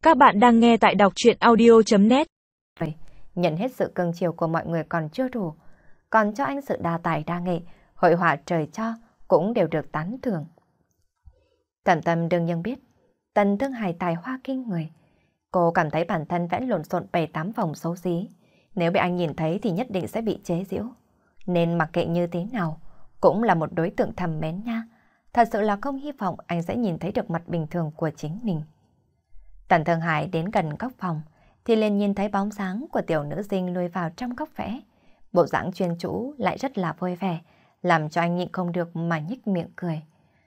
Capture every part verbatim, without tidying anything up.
Các bạn đang nghe tại đọc truyện audio.net. Nhận hết sự cưng chiều của mọi người còn chưa đủ, còn cho anh sự đa tài đa nghệ, hội họa trời cho cũng đều được tán thưởng. Tần Tâm đương nhiên biết, Tần Thương Hải tài hoa kinh người. Cô cảm thấy bản thân vẽ lộn xộn bảy tám vòng xấu xí. Nếu bị anh nhìn thấy thì nhất định sẽ bị chế giễu. Nên mặc kệ như thế nào, cũng là một đối tượng thầm mến nha. Thật sự là không hy vọng anh sẽ nhìn thấy được mặt bình thường của chính mình. Tần Thương Hải đến gần góc phòng, thì liền nhìn thấy bóng dáng của tiểu nữ sinh lùi vào trong góc vẽ. Bộ dáng chuyên chú lại rất là vui vẻ, làm cho anh nhịn không được mà nhếch miệng cười.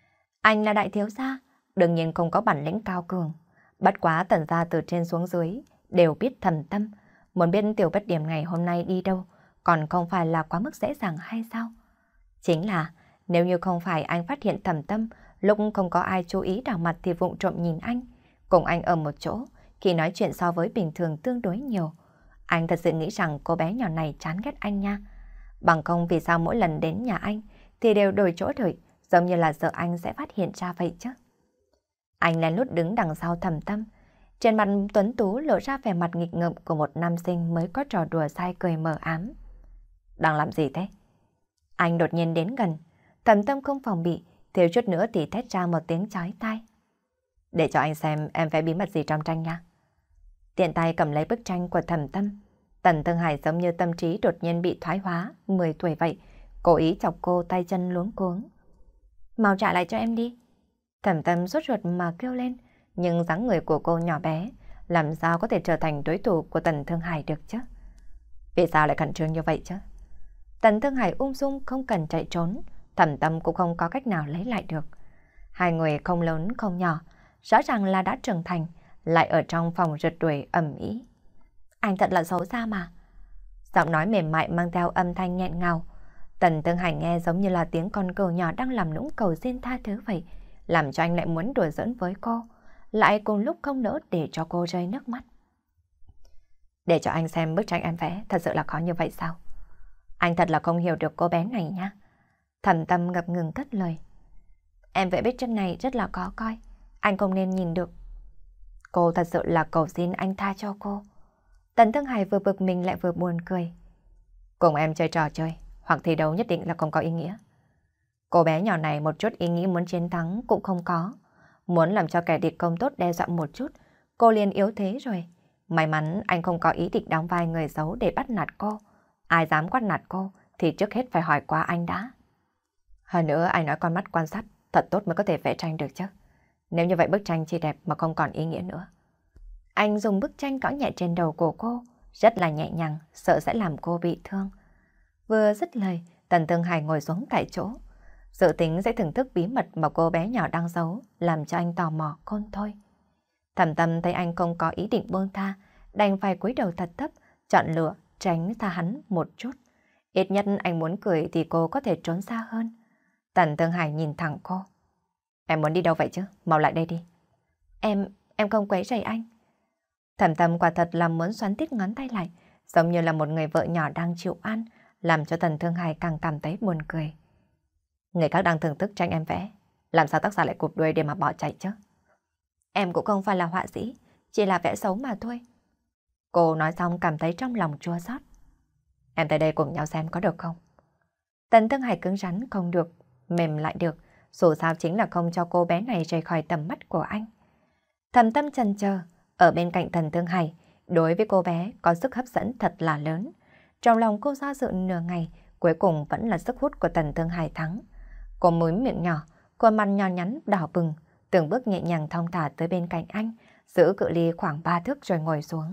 Anh là đại thiếu gia, đương nhiên không có bản lĩnh cao cường. Bất quá Tần gia từ trên xuống dưới đều biết Thẩm Tâm, muốn biết tiểu bất điểm ngày hôm nay đi đâu, còn không phải là quá mức dễ dàng hay sao? Chính là nếu như không phải anh phát hiện Thẩm Tâm lúc không có ai chú ý đảo mặt thì vụng trộm nhìn anh, cùng anh ở một chỗ, khi nói chuyện so với bình thường tương đối nhiều. Anh thật sự nghĩ rằng cô bé nhỏ này chán ghét anh nha. Bằng không vì sao mỗi lần đến nhà anh thì đều đổi chỗ đợi, giống như là sợ anh sẽ phát hiện ra vậy chứ. Anh lén lút đứng đằng sau Thẩm Tâm, trên mặt tuấn tú lộ ra vẻ mặt nghịch ngợm của một nam sinh mới có trò đùa sai cười mờ ám. Đang làm gì thế? Anh đột nhiên đến gần, Thẩm Tâm không phòng bị, thiếu chút nữa thì thét ra một tiếng chói tai. Để cho anh xem em vẽ bí mật gì trong tranh nha. Tiện tay cầm lấy bức tranh của Thẩm Tâm, Tần Thương Hải giống như tâm trí đột nhiên bị thoái hóa, mười tuổi vậy, cố ý chọc cô tay chân luống cuống. Mau trả lại cho em đi. Thẩm Tâm sốt ruột mà kêu lên, nhưng dáng người của cô nhỏ bé, làm sao có thể trở thành đối thủ của Tần Thương Hải được chứ? Vì sao lại khẩn trương như vậy chứ? Tần Thương Hải ung dung không cần chạy trốn, Thẩm Tâm cũng không có cách nào lấy lại được. Hai người không lớn không nhỏ, rõ ràng là đã trưởng thành, lại ở trong phòng rượt đuổi ầm ĩ. Anh thật là xấu xa mà. Giọng nói mềm mại mang theo âm thanh nghẹn ngào. Tần Thương Hải nghe giống như là tiếng con cừu nhỏ đang làm nũng cầu xin tha thứ vậy, làm cho anh lại muốn đùa giỡn với cô, lại cùng lúc không nỡ để cho cô rơi nước mắt. Để cho anh xem bức tranh em vẽ thật sự là khó như vậy sao? Anh thật là không hiểu được cô bé này nha. Thẩm Tâm ngập ngừng cất lời. Em vẽ bức tranh này rất là khó coi, anh không nên nhìn được. Cô thật sự là cầu xin anh tha cho cô. Tần Thương Hải vừa bực mình lại vừa buồn cười. Cùng em chơi trò chơi hoặc thi đấu nhất định là không có ý nghĩa. Cô bé nhỏ này một chút ý nghĩ muốn chiến thắng cũng không có. Muốn làm cho kẻ địch không tốt đe dọa một chút, cô liền yếu thế rồi. May mắn anh không có ý định đóng vai người xấu để bắt nạt cô. Ai dám quát nạt cô thì trước hết phải hỏi qua anh đã. Hơn nữa anh nói con mắt quan sát thật tốt mới có thể vẽ tranh được chứ. Nếu như vậy bức tranh chỉ đẹp mà không còn ý nghĩa nữa. Anh dùng bức tranh cõ nhẹ trên đầu của cô, rất là nhẹ nhàng, sợ sẽ làm cô bị thương. Vừa dứt lời, Tần Thương Hải ngồi xuống tại chỗ. Dự tính sẽ thưởng thức bí mật mà cô bé nhỏ đang giấu, làm cho anh tò mò khôn thôi. Thẩm Tâm thấy anh không có ý định buông tha, đành phải cúi đầu thật thấp, chọn lựa, tránh xa hắn một chút. Ít nhất anh muốn cười thì cô có thể trốn xa hơn. Tần Thương Hải nhìn thẳng cô. Em muốn đi đâu vậy chứ? Mau lại đây đi. Em, em không quấy rầy anh. Thẩm Tâm quả thật là muốn xoắn tít ngón tay lại, giống như là một người vợ nhỏ đang chịu ăn, làm cho Tần Thương Hải càng cảm thấy buồn cười. Người khác đang thưởng thức tranh em vẽ, làm sao tác giả lại cụp đuôi để mà bỏ chạy chứ? Em cũng không phải là họa sĩ, chỉ là vẽ xấu mà thôi. Cô nói xong cảm thấy trong lòng chua xót. Em tới đây cùng nhau xem có được không? Tần Thương Hải cứng rắn không được, mềm lại được, dù sao chính là không cho cô bé này rời khỏi tầm mắt của anh. Thẩm Tâm chần chờ, ở bên cạnh Tần Thương Hải, đối với cô bé có sức hấp dẫn thật là lớn. Trong lòng cô do dự nửa ngày, cuối cùng vẫn là sức hút của Tần Thương Hải thắng. Cô múi miệng nhỏ, khuôn mặt nhỏ nhắn đỏ bừng, từng bước nhẹ nhàng thong thả tới bên cạnh anh, giữ cự ly khoảng ba thước rồi ngồi xuống.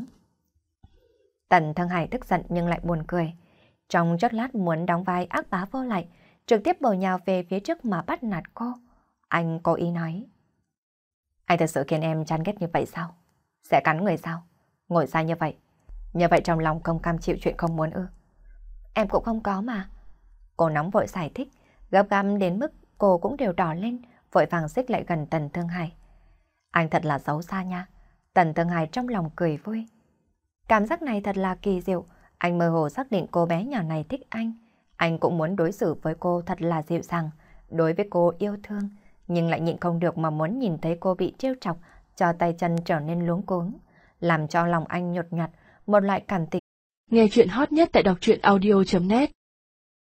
Tần Thương Hải tức giận nhưng lại buồn cười. Trong chốc lát muốn đóng vai ác bá vô lại, trực tiếp bổ nhào về phía trước mà bắt nạt cô. Anh cố ý nói. Anh thật sự khiến em chán ghét như vậy sao? Sẽ cắn người sao? Ngồi sai như vậy. Như vậy trong lòng không cam chịu chuyện không muốn ư? Em cũng không có mà. Cô nóng vội giải thích, gấp gáp đến mức cô cũng đều đỏ lên, vội vàng xích lại gần Tần Thương Hải. Anh thật là xấu xa nha. Tần Thương Hải trong lòng cười vui. Cảm giác này thật là kỳ diệu. Anh mơ hồ xác định cô bé nhỏ này thích anh. Anh cũng muốn đối xử với cô thật là dịu dàng, đối với cô yêu thương, nhưng lại nhịn không được mà muốn nhìn thấy cô bị trêu chọc, cho tay chân trở nên luống cuống, làm cho lòng anh nhột nhạt, một loại cảm tình. Nghe chuyện hot nhất tại đọc truyện audio chấm net